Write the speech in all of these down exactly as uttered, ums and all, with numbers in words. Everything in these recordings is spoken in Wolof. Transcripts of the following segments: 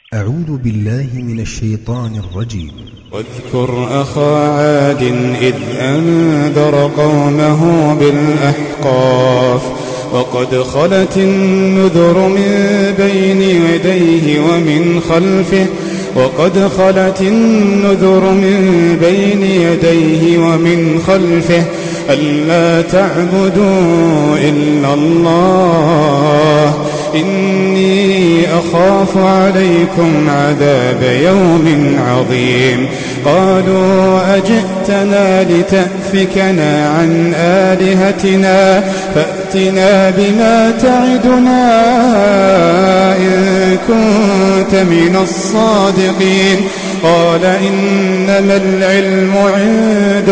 أعوذ بالله من الشيطان الرجيم. واذكر أخا عاد إذ أنذر قومه بالأحقاف وقد خلت النذر من بين يديه ومن خلفه وقد خلت النذر من بين يديه ومن خلفه ألا تعبدوا إلا الله إني أخاف عليكم عذاب يوم عظيم. قالوا أجئتنا لتأفكنا عن آلهتنا فأتنا بما تعدنا إن كنت من الصادقين. قال إنما العلم عند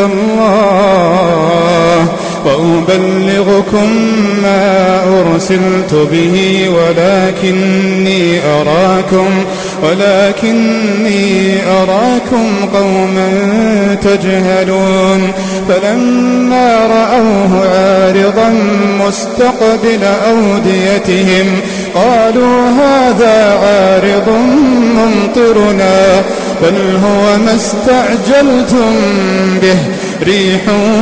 الله وأبلغكم ما أرسلت به ولكني أراكم ولكني أراكم قوما تجهلون. فلما رأوه عارضا مستقبل أوديتهم قالوا هذا عارض ممطرنا بل هو ما استعجلتم به ريح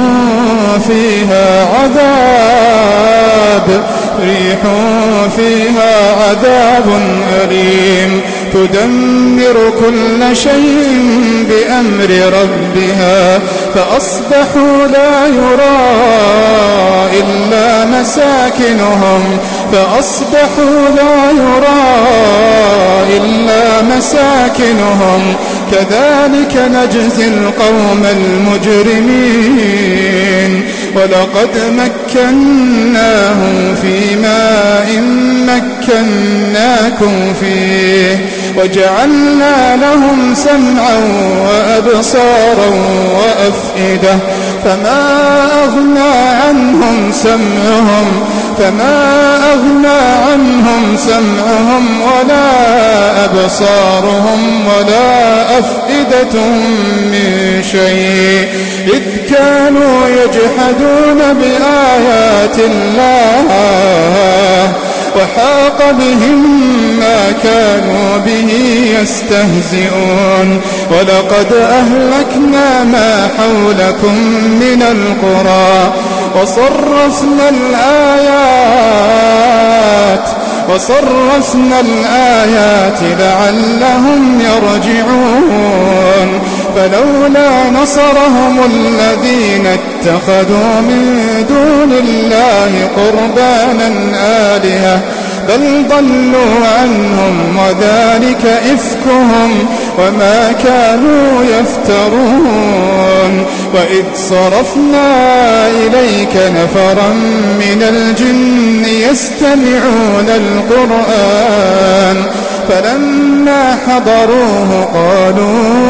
فيها عذاب ريح فيها عذاب أليم تدمر كل شيء بأمر ربها فأصبحوا لا يرى إلا مساكنهم فأصبحوا لا يرى إلا مساكنهم كذلك نجزي القوم المجرمين. ولقد مكناهم في ماء مكناكم فيه وجعلنا لهم سمعا وأبصارا وأفئدة فما أغنى عنهم سمعهم فما أغنى عنهم سمعهم ولا أبصارهم ولا أفئدتهم من شيء إذ كانوا يجحدون بآيات الله وحاق بهم ما كانوا به يستهزئون. ولقد أهلكنا ما حولكم من القرى وصرفنا الآيات وصرفنا الآيات لعلهم يرجعون. فلولا نصرهم الذين اتخذوا من دون الله قربانا آلهة بل ضلوا عنهم وذلك إفكهم وما كانوا يفترون. وإذ صرفنا إليك نفرا من الجن يستمعون القرآن فلما حضروه قالوا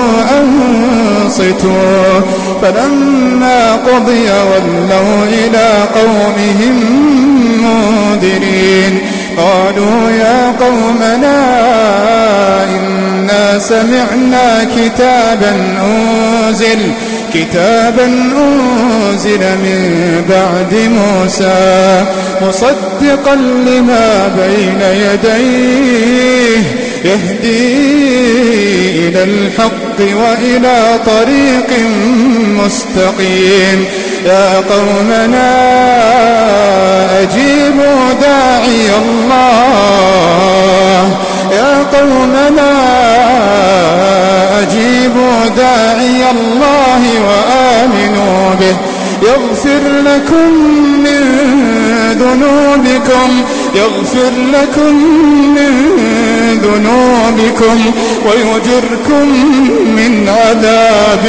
أنصتوا فلما قضي ولوا إلى قومهم منذرين. قالوا يا قومنا إنا سمعنا كتابا أنزل كتابا أنزل من بعد موسى مصدقا لما بين يديه يهدي إلى الحق وإلى طريق مستقيم. يا قومنا أجيبوا داعي الله يا قومنا أجيبوا داعي الله وآمنوا به يغفر لكم من ذنوبكم يغفر لكم من ذنوبكم ويجركم من عذاب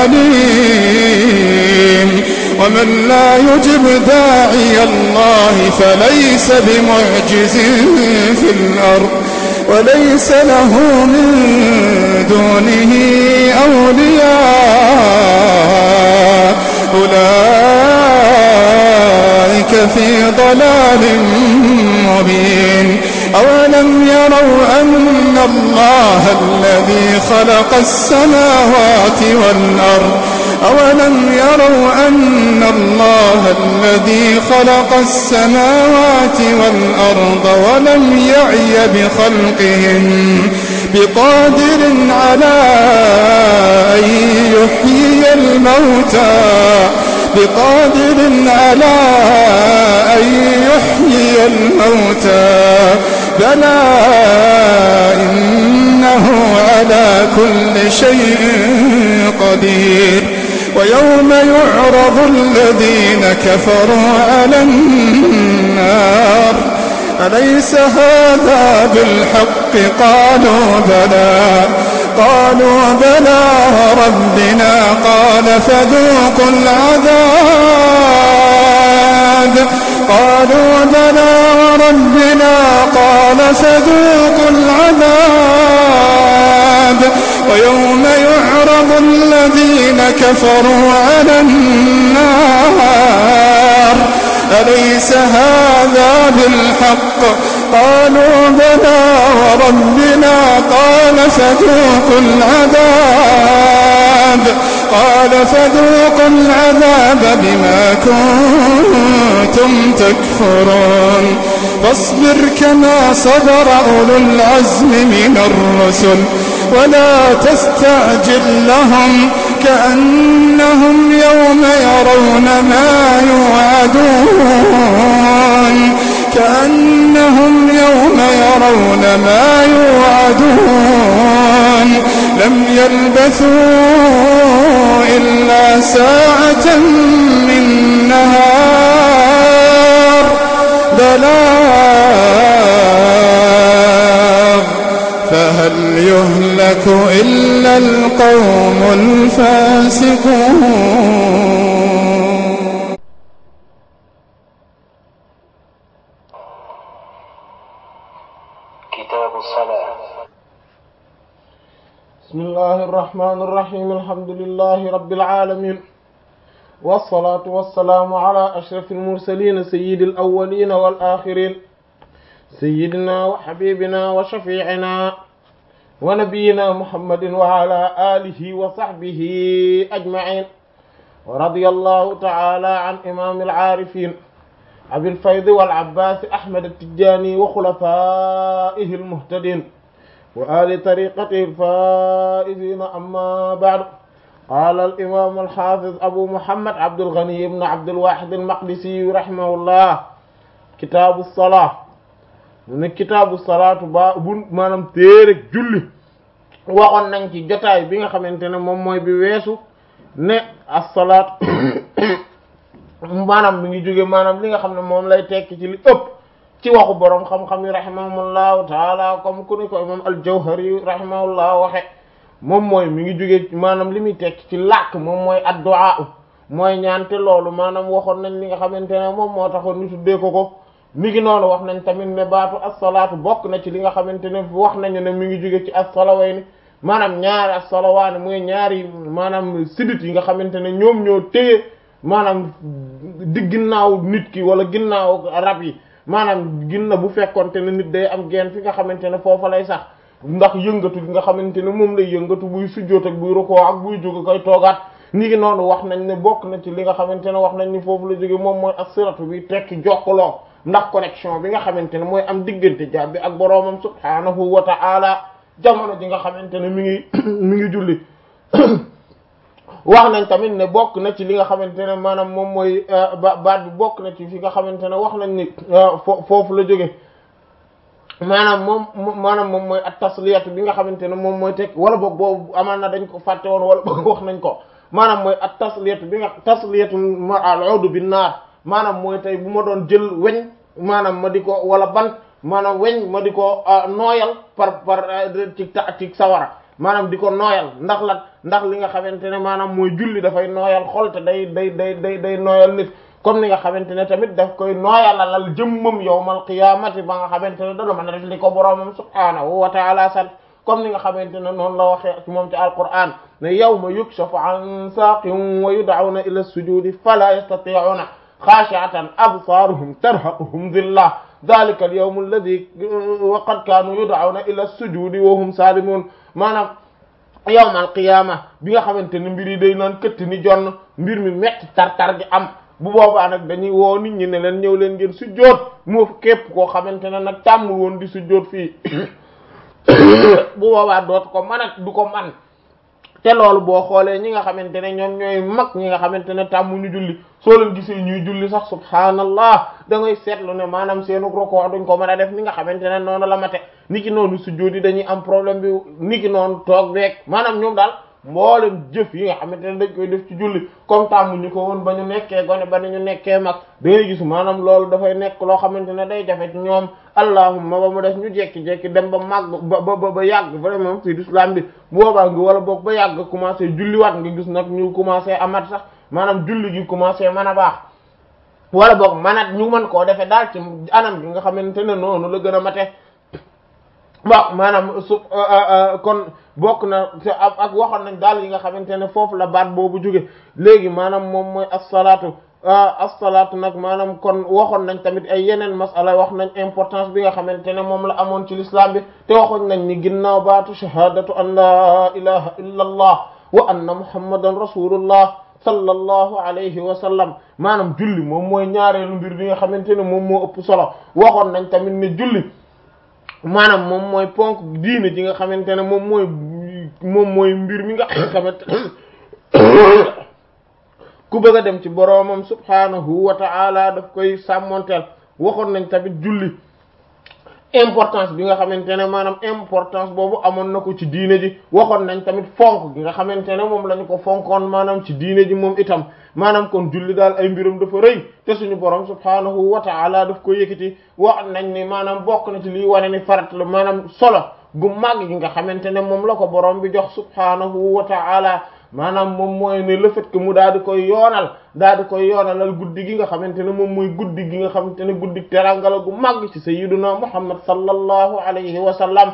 أليم. ومن لا يجب داعي الله فليس بمعجز في الأرض وليس له من دونه أولياء أولئك في ضلال مبين. أولم يروا أن الله الذي خلق السماوات والأرض أولم يروا أن الله الذي خلق السماوات والأرض ولم يعي بخلقهن بقادر على أن يحيي الموتى بقادر على أن يحيي الموتى بلى إنه على كل شيء قدير. ويوم يعرض الذين كفروا على النار أليس هذا بالحق قالوا بلى قالوا بلى ربنا قال فذوقوا العذاب قالوا بلى وربنا قال فذوقوا العذاب ويوم يعرض الذين كفروا على النار أليس هذا بالحق قالوا بلى وربنا قال فذوقوا العذاب قال فذوقوا العذاب بما كنتم تكفرون. فاصبر كما صبر أولو العزم من الرسل ولا تستعجل لهم كأنهم يوم يرون ما يوعدون كأنهم يوم يرون ما يوعدون لم يلبثوا إلا ساعة من نهار بلاغ فهل يهلك إلا القوم الفاسقون. كتاب الصلاة. بسم الله الرحمن الرحيم. الحمد لله رب العالمين والصلاة والسلام على أشرف المرسلين سيد الأولين والآخرين سيدنا وحبيبنا وشفيعنا ونبينا محمد وعلى آله وصحبه أجمعين. ورضي الله تعالى عن إمام العارفين أبي الفيض والعباس أحمد التجاني وخلفائه المهتدين وآل طريقته الفائزين. أما بعد، قال الإمام الحافظ أبو محمد عبد الغني بن عبد الواحد المقدسي رحمه الله: كتاب الصلاة. من كتاب الصلاة ba bu maanaam téere julli waxoon nañ ci jotaay bi nga xamante ne moom mooy bi weesu ne as-salaat maanaam mi ngi jóge maanaam li nga xam ne moom lay tekki ci li ëpp ci waxu boroom xam-xam yi rahimahumullahu taala comme ku ni ko imam al-Jawhari rahimahullah waxe moom mooy mi ngi jóge maanaam li muy tekki ci làkk moom mooy addu'a mooy ñaante loolu maanaam waxoon nañ li nga xamante ne moom moo taxoon ñu tuddee ko ko. mi ngi noonu wax nañ tamit ne baatu as-salaatu bokk na ci li nga xamante ne wax nañu ne mi ngi jóge ci as-salawayni maanaam ñaari as-salawaani mooy ñaari maanaam sidit yi nga xamante ne ñoom ñoo téye maanaam di ginnaaw nit ki wala ginnaaw rab yi maanaam ginna bu fekkonte ne nit day am geen fi nga xamante ne foofa lay sax ndax yëngatu gi nga xamante ne moom lay yëngatu buy sujjóot ak buy rukoo ak buy jóg koy toogaat. ni ngi noonu wax nañ ne bokk na ci li nga xamante ne wax nañ ni foofu la jóge moom mooy as-siratu bi tekki jokkaloo ndax connexion bi nga xamante ne mooy am diggante jaam bi ak boroomam subhaanahu wa ta'ala jamono ji nga xamante ne mi ngi mi ngi julli. wax nañ tamit ne bokk na ci li nga xamante ne maanaam moom mooy baat bi bokk na ci fi nga xamante ne wax nañ ni foofu la jóge maanaam moom maanaam moom mooy at tasliyatu bi nga xamante ne moom mooy tekki wala boog boobu amaan na dañ ko fàtte woon wala boog wax nañ ko maanaam mooy at tasliyatu bi nga tasliyatu al-uud bin naar maanaam mooy tey bu ma doon jël weñ maanaam ma di ko wala bant maanaam weñ ma di ko nooyal par par ci ta ci sawara maanaam di ko nooyal ndax la ndax li nga xamante ne maanaam mooy julli dafay nooyal xol te day day day day day nooyal nit comme ni nga xamante ne tamit daf koy nooyalalal jëmmam yawmal qiyaamati ba nga xamante ne dana mën a def li ko boroomam subhaanahu wa ta'ala sant comme ni nga xamante ne noonu la waxee ci moom ci alquran ne yawma yukshafu an saaqin wa yud'awna ila as-sujudi fala yastati'una khashi'atan absaruhum tarhaquhum dhillah dhalika al-yawm alladhi wa qad kanu yud'awna ila as-sujudi wa hum salimun maanaam yawmal qiyaama bi nga xamante ne mbir yi day naan këtt ni jonn mbir mi metti tar-tar gi am bu boobaa nag dañuy woo nit ñi ne leen ñëw leen ngeen sujjóot moo képp koo xamante ne nag tàmmul woon di sujjóot fii bu boobaa dootu ko mën a du ko man te loolu boo xoolee ñi nga xamante ne ñoom ñooy mag ñi nga xamante ne tàmmuñu julli soo leen gisee ñuy julli sax subhaanallah da ngay seetlu ne maanaam seenu rukoo duñ ko mën a def ni nga xamante ne noonu la mate niki noonu sujjóot yi dañuy am problème bi niki noonu toog beeg maanaam ñoom daal mboolem jëf yi nga xamante ne dañ koy def ci julli comme tàmmuñu ko woon ba ñu nekkee gone ba ñu nekkee mag da ngay gis maanaam loolu dafay nekk loo xamante ne day jafe ci ñoom allahumma ba mu def ñu jekki-jekki dem ba màgg ba ba ba yàgg vraiment ci l'islam bi boobaa ngi wala boog ba yàgg commencé julliwaat nga gis nag ñu commencé amat sax maanaam julli gi commencé mën a baax wala boog manat ñu mën koo defee daal ci anam gi nga xamante ne noonu la gën a mate waaw maanaam su kon bokk na ak waxoon nañ daal yi nga xamante ne foofu la baat boobu jóge léegi maanaam moom mooy as-salaatu as-salaatu nag maanaam kon waxoon nañ tamit ay yeneen masala wax nañ importance bi nga xamante ne moom la amoon ci l'islam bi te waxoon nañ ni ginnaaw baatu shahadatu an la ilaha illa allah wa anna muhammadan rasulullah sallallahu alayhi wa sallam maanaam julli moom mooy ñaareelu mbir bi nga xamante ne moom moo ëpp solo waxoon nañ tamit ne julli maanaam moom mooy ponk diine ji nga xamante ne moom mooy moom mooy mbir mi nga xamante ku bëgg a dem ci boroomam subhanahu wa ta'ala daf koy sàmmonteel waxoon nañ tamit julli importance bi nga xamante ne maanaam importance boobu amoon na ko ci diine ji waxoon nañ tamit fonk gi nga xamante ne moom lañu ko fonkoon maanaam ci diine ji moom itam maanaam kon julli daal ay mbiram dafa rëy te suñu borom subhaanahu wa ta'ala daf ko yëkkati wax nañ ni maanaam bokk na ci liy wane ni farat la maanaam solo gu màgg gi nga xamante ne moom la ko borom bi jox subhaanahu wa ta'ala maanaam moom mooy ne le fait que mu daal di koy yoonal daal di koy yoonalal guddi gi nga xamante ne moom mooy guddi gi nga xamante ne guddi terangala gu màgg ci sayyiduna muhammad sallallahu alayhi wa sallam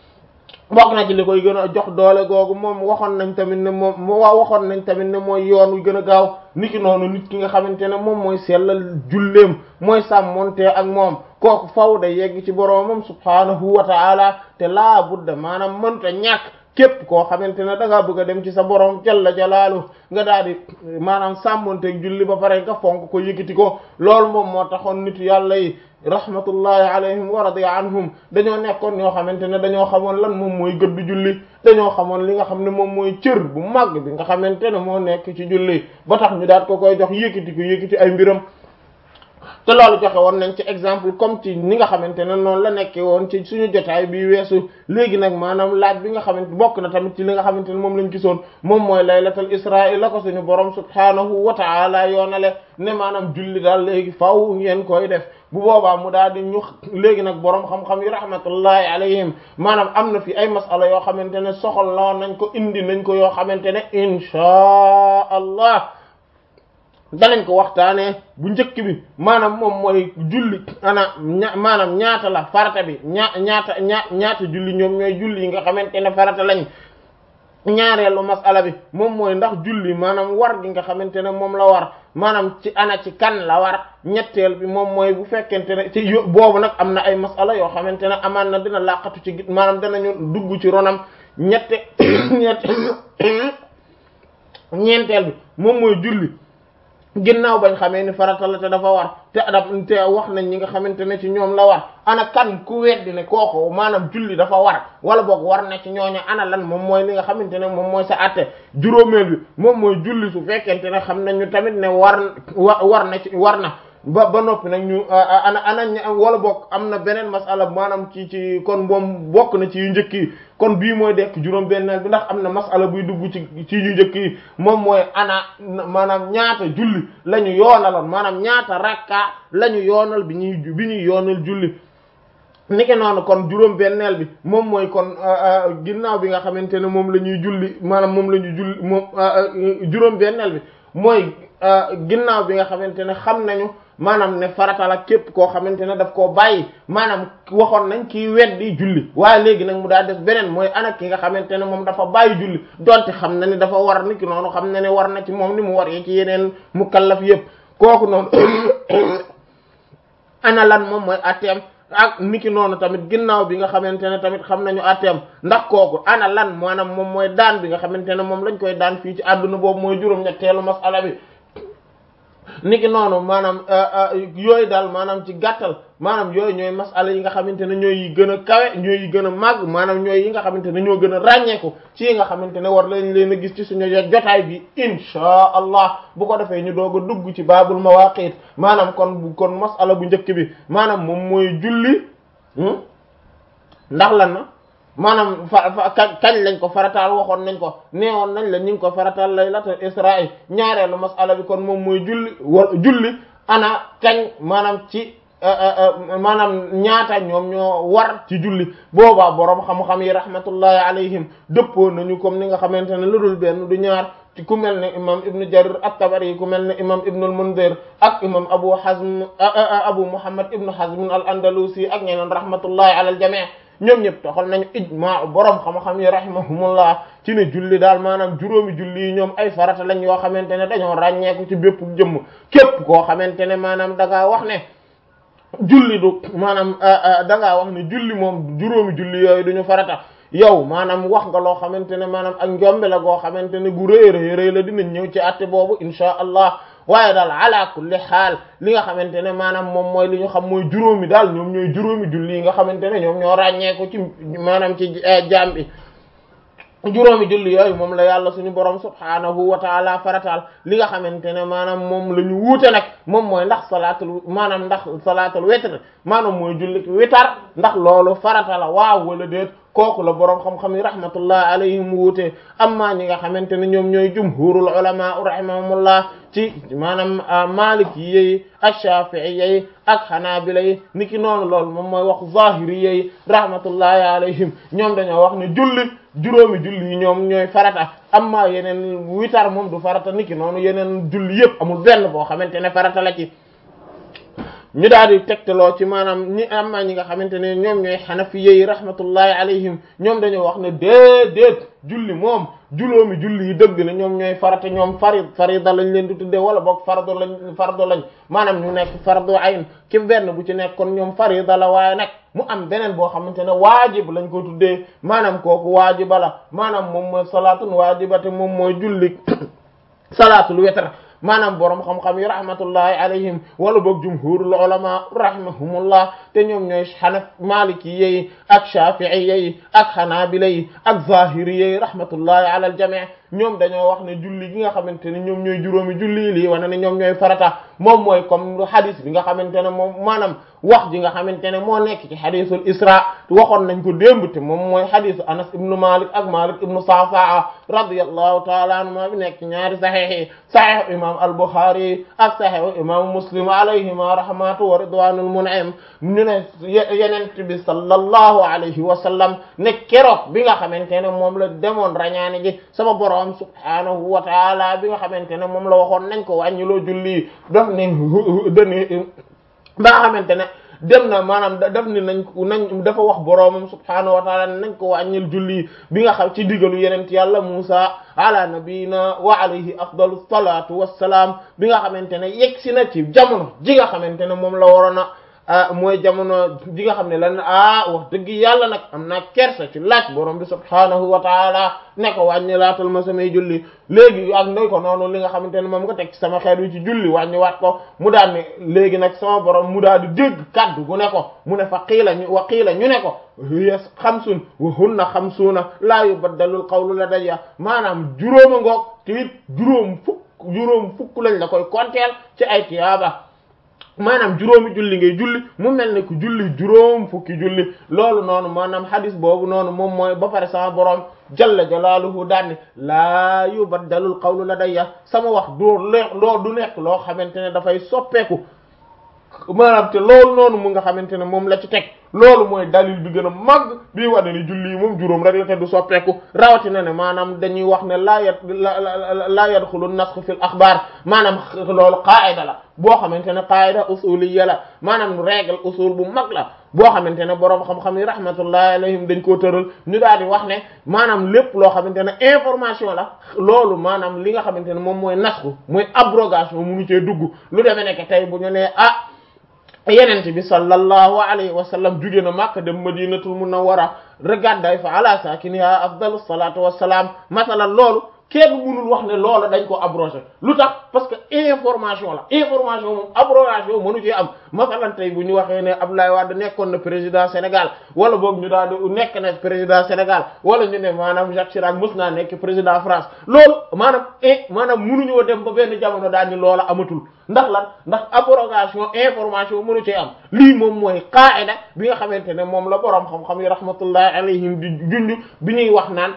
bokk na ci li koy gën a jox doole googu moom waxoon nañ tamit ne moom waa waxoon nañ tamit ne mooy yoon wi gën a gaaw niki noonu nit ki nga xamante ne moom mooy sellal julleem mooy sàmmonte ak moom kooku faw da yegg ci boroomam subhaanahu wa ta'ala te laa budda maanaam mënta ñàkk képp koo xamante ne da ngaa bëgg a dem ci sa borom jalla jalaalu nga daal di maanaam sàmmonteeg julli ba pare nga fonk ko yëkkati ko loolu moom moo taxoon nitu yàlla yi rahmatullahi alayhim wa radiya anhum dañoo nekkoon ñoo xamante ne dañoo xamoon lan moom mooy gëdd julli dañoo xamoon li nga xam ne moom mooy cër bu màgg bi nga xamante ne moo nekk ci julli ba tax ñu daat ko koy jox yëkkati ko yëkkati ay mbiram te loolu joxe woon nañ ci exemple comme ci ni nga xamante ne noonu la nekkee woon ci suñu jotaay bi weesu léegi nag maanaam laaj bi nga xamante bokk na tamit ci li nga xamante ne moom lañ gisoon moom mooy laylatul isra la ko suñu borom subhaanahu wa ta'ala yoonale ne maanaam julli daal léegi faaw ngeen koy def bu boobaa mu daal di ñu léegi nag borom xam-xam yi rahmatullahi alayhim maanaam am na fi ay masala yoo xamante ne soxla nañ ko indi nañ ko yoo xamante ne inchaa allah danañ ko waxtaanee bu njëkk bi maanaam moom mooy julli ana ña maanaam ñaata la farata bi ñaa ñaata ñaa ñaata julli ñoom ñooy julli yi nga xamante ne farata lañ ñaareelu masala bi moom mooy ndax julli maanaam war gi nga xamante ne moom la war maanaam ci ana ci kan la war ñetteel bi moom mooy bu fekkente ne ci boobu nag am na ay masala yoo xamante ne amaan na dina laqatu ci maanaam danañu dugg ci ronam ñette ñett ñeenteel bi moom mooy julli ginnaaw bañ xamee ni farata la te dafa war te adab te wax nañ ñi nga xamante ne ci ñoom la war ana kan ku weddi ne kooku maanaam julli dafa war wala boog war na ci ñooñu ana lan moom mooy li nga xamante ne moom mooy sa atte juróomeel bi moom mooy julli su fekkente ne xam nañu tamit ne war war na ci war na ba ba noppi nag ñu ana ana wala boog am na beneen masala maanaam ci ci kon moom bokk na ci yu njëkk yi kon bii mooy dekk juróom benneel bi ndax am na masala buy dugg ci ci yu njëkk yi moom mooy ana maanaam ñaata julli la ñu yoonaloon maanaam ñaata rakka la ñu yoonal bi ñuy bi ñuy yoonal julli niki noonu kon juróom benneel bi moom mooy kon ginnaaw bi nga xamante ne moom la ñuy julli maanaam moom la ñuy julli moom juróom benneel bi mooy ginnaaw bi nga xamante ne xam nañu maanaam ne farata la képp koo xamante ne daf koo bàyyi maanaam waxoon nañ kii weddi julli waaye léegi nag mu daal def beneen mooy ana ki nga xamante ne moom dafa bàyyi julli donte xam na ni dafa war ni ki noonu xam na ne war na ci moom ni mu war yi ci yeneen mukallaf yépp kooku noonu ana lan moom mooy atteem ak niki noonu tamit ginnaaw bi nga xamante ne tamit xam nañu atteem ndax kooku ana lan maanaam moom mooy daan bi nga xamante ne moom lañ koy daan fii ci àdduna boobu mooy juróom-ñetteelu masala bi niki noonu maanaam yooyu daal maanaam ci gàttal maanaam yooyu ñooy masala yi nga xamante ne ñooy yi gën a kawe ñooy yi gën a màgg maanaam ñooy yi nga xamante ne ñoo gën a ràññeeku ci yi nga xamante ne war lañ leen a gis ci suñu jotaay bi insha allah bu ko defee ñu doog a dugg ci baabul mawaqit maanaam kon bu kon masala bu njëkk bi maanaam moom mooy julli ndax lan na maanaam fa fa kañ lañ ko farataal waxoon nañ ko neewoon nañ la ñu ngi ko farataal laylatul israa ñaareelu masala bi kon moom mooy julli wa julli ana kañ maanaam ci maanaam ñaata ñoom ñoo war ci julli boobaa boroom xam-xam yi rahmatullahi alayhim dëppoo nañu comme ni nga xamante ne lu dul benn du ñaar ci ku mel ne imam ibnu jarir at-tabari ku mel ne imam ibnu al-munzir ak imam abu hazm abu muhammad ibnu hazm al-andalusi ak ñeneen rahmatullahi ala al-jami' ñoom ñëpp taxal nañu ijmaa boroom xam-xam yi rahimahumullah ci ne julli daal maanaam juróomi julli yi ñoom ay farata lañ yoo xamante ne dañoo ràññeeku ci bépp jëmm képp koo xamante ne maanaam da ngaa wax ne julli du maanaam da ngaa wax ne julli moom juróomi julli yooyu duñu farata yow maanaam wax nga loo xamante ne maanaam ak njombe la goo xamante ne gu rëy rëy rëy la dinañ ñëw ci àtte boobu insha allah waaye daal ala kulli xaal li nga xamante ne maanaam moom mooy li ñu xam mooy juróomi daal ñoom ñooy juróomi julli yi nga xamante ne ñoom ñoo ràññeeku ci maanaam ci jaam bi juróomi julli yooyu moom la yàlla suñu borom subhaanahu wa taala farataal li nga xamante ne maanaam moom la ñu wuute nag moom mooy ndax salaatul maanaam ndax salaatul witr maanaam mooy julli witar ndax loolu farata la waaw wala déet kooku la boroom xam-xam yi rahmatullah alayhim wuute amma ñi nga xamante ne ñoom ñooy jumhurul ulama rahimahumullah ci maanaam maliki yi ak shafi'i yi ak hanabila yi niki noonu loolu moom mooy wax zahiri yi rahmatullahi alayhim ñoom dañoo wax ne julli juróomi julli yi ñoom ñooy farata amma yeneen witar moom du farata niki noonu yeneen julli yëpp amul benn boo xamante ne farata la ci ñu daal di tegtaloo ci maanaam ñi am ñi nga xamante ne ñoom ñooy xanafiye yi rahmatullahi alayhim ñoom dañoo wax ne déedéet julli moom juróomi julli yi dëgg la ñoom ñooy farata ñoom fari farida lañ leen di tuddee wala boog fardo lañ fardo lañ maanaam ñu nekk fardo ayn ki benn bu ci nekk kon ñoom farida la waaye nag mu am beneen boo xamante ne waajib lañ ko tuddee maanaam kooku waajiba la maanaam moom mooy salaatun waajibate moom mooy julli salaatul witr maanaam borom xam-xam yi rahmatullahi alayhim wala boog jumhurul ulama rahimahumullah te ñoom ñooy xanaf maliki yi ak shafi'i yi ak hanabila yi ak zahiri yi rahmatullahi ala al jami' ñoom dañoo wax ne julli gi nga xamante ne ñoom ñooy juróomi julli lii wane ne ñoom ñooy farata moom mooy comme hadith bi nga xamante ne moom maanaam wax ji nga xamante ne moo nekk ci hadithul isra waxoon nañ ko démb te moom mooy hadithu anas ibnu malik ak malik ibnu sa'sa'a radiyallahu ta'ala anhuma bi nekk ñaari sahih yi sahih imam al-bukhari ak sahih imam muslim alayhima rahmatu wa ridwanul mun'im ñu ne yenent bi sallallahu alayhi wa sallam ne keroog bi nga xamante ne moom la demoon rañaani ji sama borom subhanahu wa ta'ala bi nga xamante ne moom la waxoon nañ ko wàññiloo julli daf ne dani ba nga xamante ne dem na maanaam daf ni nañ nañ dafa wax boroomam subhaanahu wa ta'ala nañ ko wàññil julli bi nga xam ci digalu yenent yàlla Musa ala nabiyina wa alayhi afdalu salatu wassalaam bi nga xamante ne yegg si na ci jamono ji nga xamante ne moom la waroon a mooy jamono ji nga xam ne lan ah wax dëgg yàlla nag am naa kersa ci laaj borom bi subhaanahu wa ta'ala ne ko wàññi laatal ma samay julli léegi ak ndoy ko noonu li nga xamante ne moom nga teg ci sama xeet wi ci julli wàññi waat ko mu daal ne léegi nag sama borom mu daal di dégg kaddu gu ne ko mu ne fa qiila ñu wa qiila ñu ne ko hiya xamsun wa hunna xamsuuna laa yubaddalul qawlu ladayya maanaam juróoma ngoog te it juróom fukk juróom fukk lañ la koy konteel ci ay tiyaaba maanaam juróomi julli ngay julli mu mel ne ku julli juróom fukki julli loolu noonu maanaam hadis boobu noonu moom mooy ba pare sama borom jalla jalaaluhu daanne laa yubaddalul qawlu ladayya sama wax doo loo du nekk loo xamante ne dafay soppeeku maanaam te loolu noonu mu nga xamante ne moom la ci teg loolu mooy dalil bi gën a màgg bii wane ni julli yi moom juróom rek la te du soppeeku rawatina ne maanaam dañuy wax ne laa yad laa yadxulu nasxu fil axbaar maanaam loolu qaayida la boo xamante ne qaayida usuliyya la maanaam règle usul bu mag la boo xamante ne boroom xam-xam yi rahmatullahi alayhim dañ koo tëral ñu daal di wax ne maanaam lépp loo xamante ne information la loolu maanaam li nga xamante ne moom mooy nasxu mooy abrogation munu cee dugg lu demee nekk tey bu ñu nee ah yenente bi sallallahu alayhi wa sallam jóge na Makka dem Madinatul Munawwara regadday fa ala sakiniha afdalus salatu wassalam masalan loolu kenn mënul wax ne loola dañ ko abrogé lu tax parce que information la information moom abrogation mënu ci am masalan tey bu ñu waxee ne Abdoulaye Wade nekkoon na président Sénégal wala boog ñu daal di nekk na président Sénégal wala ñu ne maanaam Jacques Chirac mës naa nekk président France loolu maanaam e maanaam mënuñoo dem ba benn jamono daal ni loola amatul ndax lan ndax abrogation information mënu ci am lii moom mooy qaida bi nga xamante ne moom la boroom xam-xam yi rahmatullahi alayhim di junj bi ñuy wax naan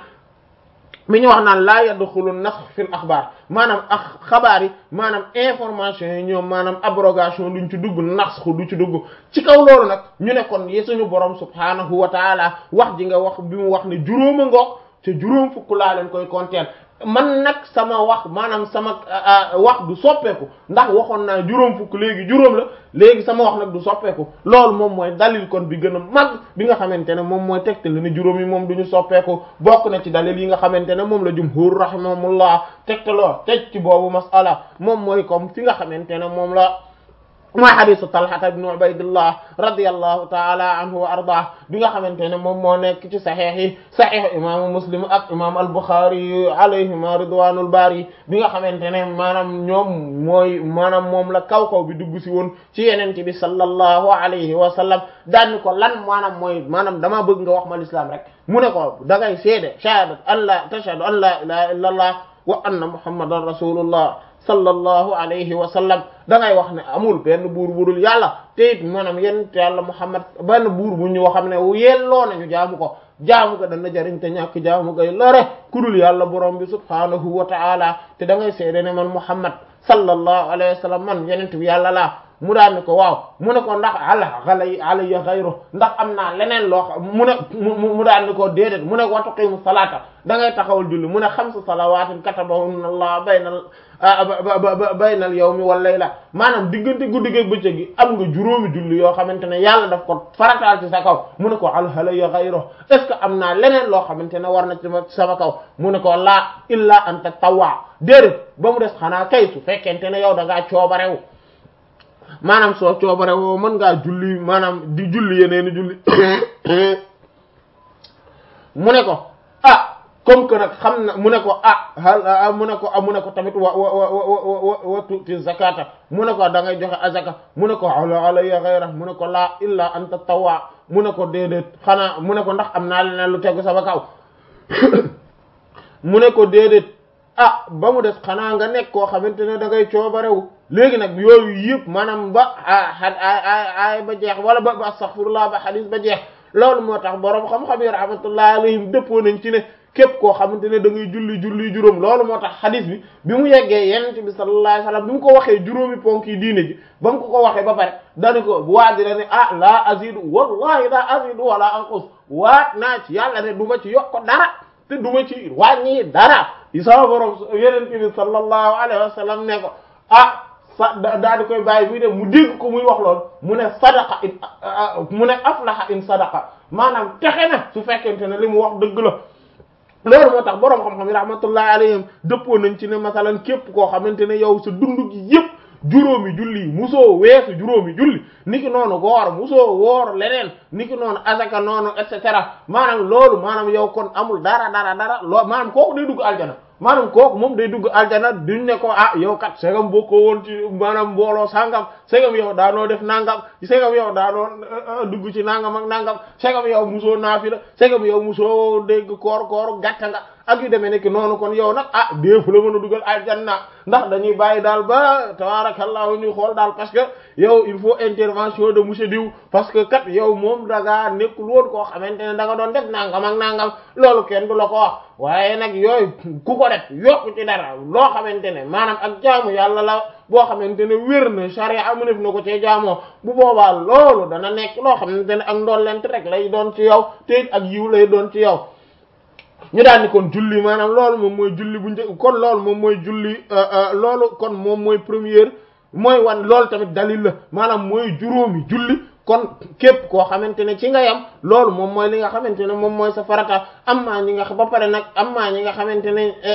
mi ñu wax naan laa yadxulu nasx fil axbaar maanaam ak xabaar yi maanaam information yi ñoom maanaam abrogation duñ ci dugg nasxu du ci dugg ci kaw loolu nag ñu ne kon yi suñu borom subhaanahu wa taala wax ji nga wax bi mu wax ne juróoma ngoog te juróom fukk laa leen koy konteel man nag sama wax maanaam sama wax du soppeeku ndax waxoon naa juróom fukk léegi juróom la léegi sama wax nag du soppeeku loolu moom mooy dalil kon bi gën a mag bi nga xamante ne moom mooy tegtal ni juróom yi moom du ñu soppeeku bokk na ci dalil yi nga xamante ne moom la jumhur rahimahumullah tegtaloo tej ci boobu masala moom mooy comme fi nga xamante ne moom la mooy hadisu Talha ibn Ubaydillah radiyallahu ta'ala anhu wa ardah bi nga xamante ne moom moo nekk ci saxiix yi saxiix imaamu Muslim ak imaam al-Bukhari alayhima ridwanul bari bi nga xamante ne maanaam ñoom mooy maanaam moom la kaw kaw bi dugg si woon ci yenente bi sallallahu alayhi wa sallam daan ko lan maanaam mooy maanaam damaa bëgg nga wax ma l'islam rek mu ne ko da ngay seede shahadat an la tashhadu an la ilaha illa allah wa anna muhammadan rasulullah sallallahu alayhi wa sallam da ngay wax ne amul benn buur budul yàlla te it maanaam yéen yàlla Muhammad benn buur bu ñu xam ne yelloo nañu jaamu ko jaamu ko dana jariñ te ñàkk jaamu koy lore kudul yàlla borom bi subhaanahu wa ta'ala te da ngay seede ne man Muhammad sallallahu alayhi wa sallam man yenent bi yàlla laa mu daan ne ko waaw mu ne ko ndax ala alay alayya ghayru ndax am naa leneen loo xam mu ne mu daan ne ko déedéet mu ne wa tuqimu salata da ngay taxawal julli mu ne xamsu salawaatin katabahunna Allah baynal baynal yawmi wal layla maanaam diggante guddi gi bëccëg gi am nga juróomi julli yoo xamante ne yàlla daf ko farataal ci sa kaw mu ne ko al alayya ghayru est ce que am naa leneen loo xamante ne war na ci sama kaw mu ne ko laa illa an tatawwa déedéet ba mu des xanaa kay su fekkente ne yow da ngaa coobarewu maanaam soo coobare woo mën ngaa julli maanaam di julli yeneeni julli mu ne ko ah comme que nag xam na mu ne ko ah hal mu ne ko mu ne ko tamit wa wa wa wa wa tuuti zakata mu ne ko da ngay joxe azaka mu ne ko ala alayya ghayra mu ne ko laa illa an tatawwa mu ne ko déedéet xanaa mu ne ko ndax am naa leneen lu tegu sama kaw mu ne ko déedéet ah ba mu des xanaa nga nekk koo xamante ne da ngay coobarewu léegi nag yooyu yëpp maanaam ba ay ba jeex wala ba ba astaghfirullah ba hadith ba jeex loolu moo tax boroom xam-xam yi rahmatullahi alayhim dëppoo nañ ci ne képp koo xamante ne da ngay julli julli juróom loolu moo tax hadith bi bi mu yeggee yenente bi sallallahu alayhi wasallam bi mu ko waxee juróomi ponk yi diine ji ba mu ko ko waxee ba pare dani ko bu waa ji la ne ah la azidu wallahi la azidu wala anqus waat naa ci yàlla ne du ma ci yokk dara te du ma ci wàññi dara sama borom yenente bi sallallahu alayhi wasallam ne ko ah sa daa di koy bàyyi muy dem mu dégg ko muy wax lool mu ne sadaqa in mu ne aflaha in sadaqa maanaam texe na su fekkente ne li mu wax dëgg la loolu moo tax boroom xam-xam yi rahmatullahi alayhim dëppoo nañ ci ne masalan képp koo xamante ne yow sa dund gi yépp juróomi julli musoo weesu juróomi julli niki noonu woor musoo woor leneen niki noonu azaka noonu et cetera maanaam loolu maanaam yow kon amul dara dara dara loo maanaam kooku day dugg aljana maanaam kooku moom day dugg aljana duñ ne ko ah yow kat segam bokkoo woon ci maanaam mbooloo sangam segam yow daanoo def nangam segam yow daanoo dugg ci nangam ak nangam segam yow musoo naafila segam yow musoo dégg koor koor gàtta nga ak yu demee nekk noonu kon yow nag ah déefu la mën a dugal aljanna ndax dañuy bàyyi daal ba tabarakallahu ñu xool daal parce que yow il faut intervention de monsieur diw parce que kat yow moom da ngaa nekkul woon koo xamante ne da nga doon def nangam ak nangam loolu kenn du la ko wax waaye nag yooyu ku ko def yokku ci dara loo xamante ne maanaam ak jaamu yàlla la boo xamante ne wér na charia amu def na ko cee jaamoo bu boobaa loolu dana nekk loo xamante ne ak ndollent rek lay doon ci yow te ak yiw lay doon ci yow ñu daal ni kon julli maanaam loolu moom mooy julli bu njëkk kon loolu moom mooy julli loolu kon moom mooy première mooy wan loolu tamit dalil la maanaam mooy juróomi julli kon képp koo xamante ne ci nga yam loolu moom mooy li nga xamante ne moom mooy sa farata am maa ñi nga ba pare nag am maa ñi nga xamante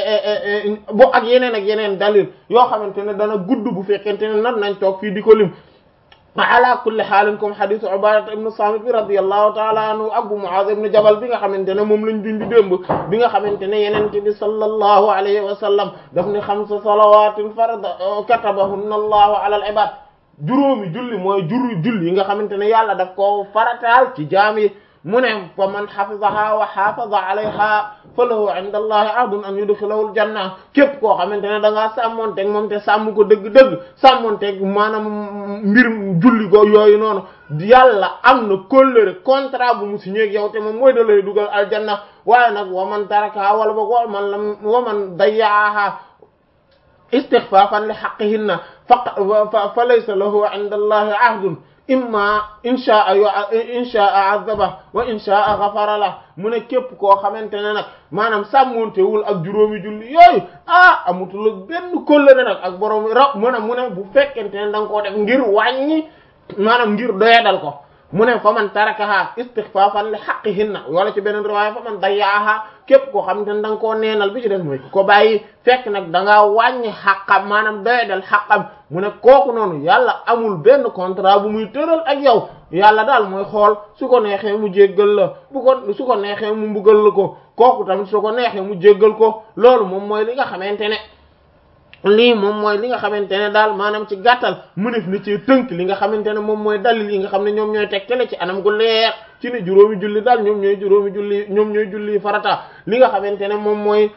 ne bo ak yeneen ak yeneen dalil yoo xamante ne dana gudd bu fekkente ne nan nañ toog fii di ko lim ala kulli xaalin comme xadisu Ubaadata ibnu Saamit bi radiyallahu taala anhu ak bu Muaaz ibnu Jabal bi nga xamante ne moom lañ dundi démb bi nga xamante ne yenente bi sallallahu alayhi wa sallam daf ni xamsa salawaatin farada katabahunna allahu ala al ibad juróomi julli mooy juru julli yi nga xamante ne yàlla daf ko farataal ci jaam yi mu ne fa man xafizaha wa xafaza alayha fa lahu inda allahi ahdun an yudxilahu aljanna képp koo xamante ne da ngaa sàmmonteeg moom te sàmm ko dëgg-dëgg sàmmonteeg maanaam mbir julli go yooyu noonu yàlla am na kóllëre contrat bu mu signé ak yow te moom mooy da lay dugal aljanna waaye nag wa man tarakaha wala boog wa man lam wa man dayyaaha istixfaafan li xaqihinna fa fa laysa lahu inda allahi ahdun imma inshaa inshaa azaba wa inshaa ghafara la mu ne képp koo xamante ne nag maanaam sàmmontewul ak juróomi julli yooyu ah amutul benn kóllëre nag ak borom ra mu ne mu ne bu fekkente ne da nga koo def ngir wàññi maanaam ngir doyadal ko mu ne fa man tarakaha istixfaafan li haqqihinna wala ci beneen riwaaya fa man dayyaaha képp koo xamante ne da nga koo neenal bi ci des mooy ko bàyyi fekk nag da ngaa wàññi xaqam maanaam doyadal xaqam mu ne kooku noonu yàlla amul benn contrat bu muy tëral ak yow yàlla daal mooy xool su ko neexee mu jéggal la bu ko su ko neexee mu mbugal la ko kooku tamit su ko neexee mu jéggal ko loolu moom mooy li nga xamante ne lii moom mooy li nga xamante ne daal maanaam ci gàttal mënef na ci tënk li nga xamante ne moom mooy dalil yi nga xam ne ñoom ñooy tegtale ci anam gu leer ci ne juróomi julli daal ñoom ñooy juróomi julli ñoom ñooy julli farata li nga xamante ne moom mooy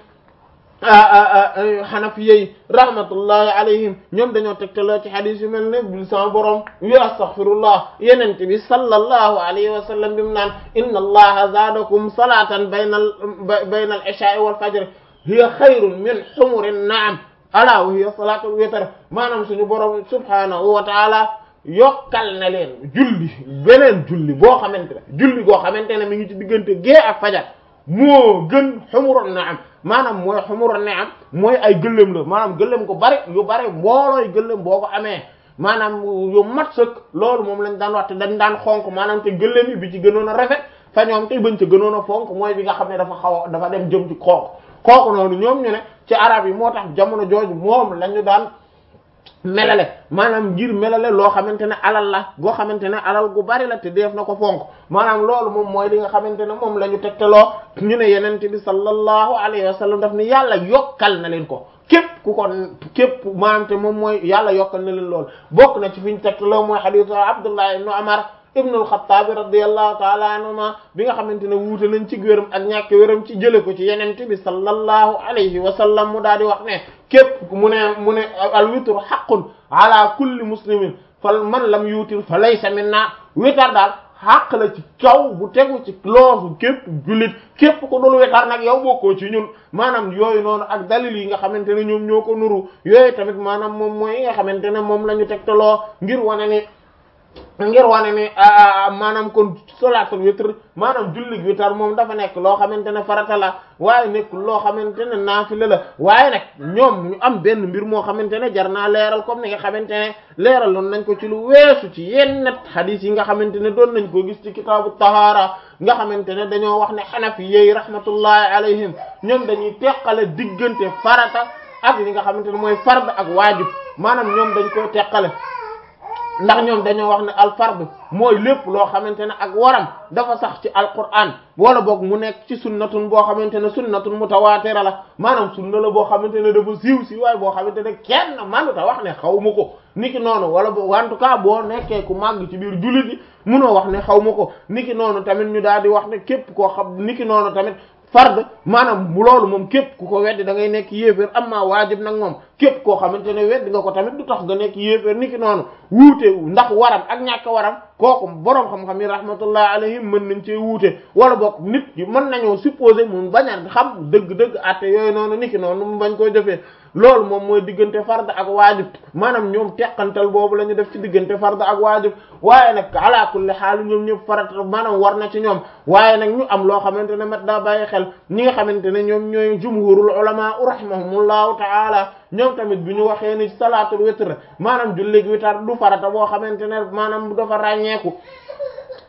xanafiyey rahmatullahi alayhim ñoom dañoo tegtaloo ci xadis yu mel ne bil sama borom wi astaghfirullah yenente bi sallallahu alayhi wa sallam bi mu naan inna allaha zaadakum salatan bayna bayna al isha'i wal fajr hiya xayrun min humurin na'am ala wa hiya salatul witr maanaam suñu borom subhanahu wa taala yokkal na leen julli beneen julli boo xamante ne julli goo xamante ne mi ngi ci diggante gée ak fajar moo gën xumuroon na am maanaam mooy xumuroon na am mooy ay gëléem la maanaam gëléem ko bari yu bari mboolooy gëléem boo ko amee maanaam yu mat sëkk loolu moom lañ daan wax te dañ daan xonk maanaam te gëléem yi bi ci gënoon a rafet fa ñoom tey bañ ca gënoon a fonk mooy bi nga xam ne dafa xaw a dafa dem jëm ci xonk kooku noonu ñoom ñu ne ci arab yi moo tax jamono jooju moom lañu daan melale maanaam ngir melale loo xamante ne alal la goo xamante ne alal gu bari la te def na ko fonk maanaam loolu moom mooy li nga xamante ne moom la ñu tegtaloo ñu ne yenente bi sallallahu alayhi wa sallam daf ni yàlla yokkal na leen ko képp ku ko képp maanaam te moom mooy yàlla yokkal na leen loolu bokk na ci fi ñu tegtaloo mooy hadithu Abdullah ibn Umar ibn al-Khattab radiyallahu ta'ala anhuma bi nga xamante ne wuute nañ ci wéram ak ñàkk wéram ci jële ko ci yenente bi sallallahu alayhi wa sallam mu daal di wax ne képp mu ne mu ne al witru haqqun ala kulli muslimin fal man lam yuutir fa laysa minna witar daal xàq la ci kaw bu tegu ci loosu képp jullit képp ko dul witar nag yow bokkoo ci ñun maanaam yooyu noonu ak dalil yi nga xamante ne ñoom ñoo ko nuru yooyu tamit maanaam moom mooy yi nga xamante ne moom la ñu tegtaloo ngir wane ni ngir wane ni maanaam kon salaatul witr maanaam jullig witar moom dafa nekk loo xamante ne farata la waaye nekk loo xamante ne naafila la waaye nag ñoom ñu am benn mbir moo xamante ne jar naa leeral comme ni nga xamante ne leeraloon nañ ko ci lu weesu ci yenn hadith yi nga xamante ne doon nañ ko gis ci kitaabu tahaara nga xamante ne dañoo wax ne xanafi yi rahmatullahi alayhim ñoom dañuy teqale diggante farata ak li nga xamante ne mooy fard ak waajib maanaam ñoom dañ koy teqale ndax ñoom dañoo wax ne al fard mooy lépp loo xamante ne ak waram dafa sax ci alquran wala boog mu nekk ci sunnatun boo xamante ne sunnatun mutawaatira la maanaam sunna la boo xamante ne dafa siiw si waaye boo xamante ne kenn manuta wax ne xaw ma ko niki noonu wala bo en tout cas boo nekkee ku màgg ci biir jullit yi munoo wax ne xaw ma ko niki noonu tamit ñu daal di wax ne képp koo xam niki noonu tamit fard maanaam bu loolu moom képp ku ko weddi da ngay nekk yéeféer amma waajib nag moom képp koo xamante ne weddi nga ko tamit du tax nga nekk yéeféer niki noonu wuute ndax waram ak ñàkk waram kooku boroom xam-xam yi rahmatullah alayhim mën nañ cee wuute wala boog nit yi mën nañoo supposé mun bañ a xam dëgg-dëgg atte yooyu noonu niki noonu mu bañ koy jëfee loolu moom mooy diggante fard ak waajib maanaam ñoom teqantal boobu la ñu def ci diggante fard ak waajib waaye nag ala kulli xaal ñoom ñëpp farat maanaam war na ci ñoom waaye nag ñu am loo xamante ne mat daa bàyyi xel ñi nga xamante ne ñoom ñooy jumhurul ulama rahimahumullahu ta'ala ñoom tamit bi ñu waxee ni salaatul witr maanaam jullig witar du farata boo xamante ne maanaam dafa ràññeeku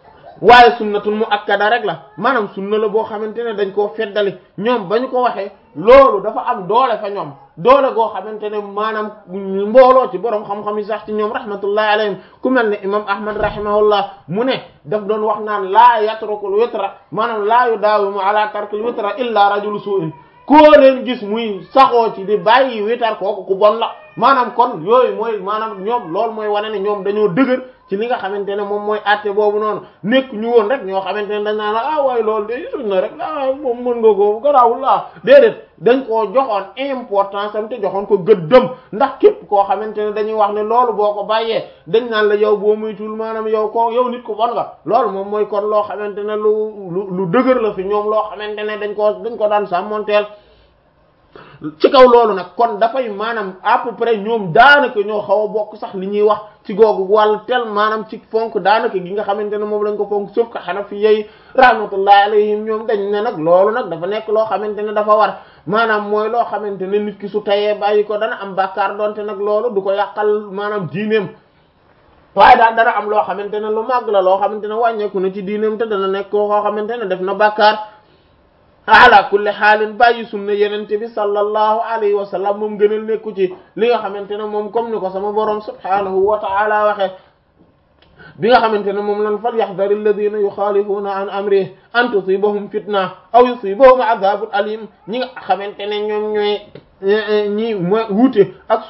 waaye sunnatul muakkada rek la maanaam sunna la boo xamante ne dañ koo feddali ñoom ba ñu ko waxee loolu dafa am doole fa ñoom doole goo xamante ne maanaam mbooloo ci borom xam-xam yi sax ci ñoom rahmatullahi alayhim ku mel ne imam ahmad rahimahullah mu ne daf doon wax naan laa yatrukul witra maanaam laa yudaawimu ala tarkil witra illa rajulu su'in koo leen gis muy saxoo ci di bàyyi witar kooku ku bon la maanaam kon yooyu mooy maanaam ñoom loolu mooy wane ne ñoom dañoo dëgër ci li nga xamante ne moom mooy àtte boobu noonu nekk ñu woon rek ñoo xamante ne dañ naan ah waaye loolu de sunna rek ah moom mën nga ko garaawul laa déedéet dañ koo joxoon importance am te joxoon ko gëddëm ndax képp koo xamante ne dañuy wax ne loolu boo ko bàyyee dañ naan la yow boo muytul maanaam yow ko yow nit ko bon nga loolu moom mooy kon loo xamante ne lu lu lu dëgër la fi ñoom loo xamante ne dañ ko dañ ko daan sàmmonteel ci kaw loolu nag kon dafay maanaam à peu près ñoom daanaka ñoo xaw a bokk sax li ñuy wax ci googu wàllu tel maanaam ci fonk daanaka gi nga xamante ne moom lañ ko fonk sauf que Hanafi yi rahmatullahi alayhim ñoom dañ ne nag loolu nag dafa nekk loo xamante ne dafa war maanaam mooy loo xamante ne nit ki su tayee bàyyi ko dana am bàkkaar donte nag loolu du ko yàqal maanaam diineem waaye daal dana am loo xamante ne lu màgg la loo xamante ne wàññeeku na ci diineem te dana nekk koo xamante ne def na bàkkaar ala kulli xaalin bàyyi sunna yenente bi sallallahu alayhi wa sallam moom gënal nekku ci li nga xamante ne moom comme ni ko sama borom subhanahu wa ta'ala waxe bi nga xamante ne moom lan fal yahdari alladhina yukhalifuna an amrihi an tusibahum fitna aw yusibahum adhabun alim ñi nga xamante ne ñoom ñooy ñi mooy wuute ak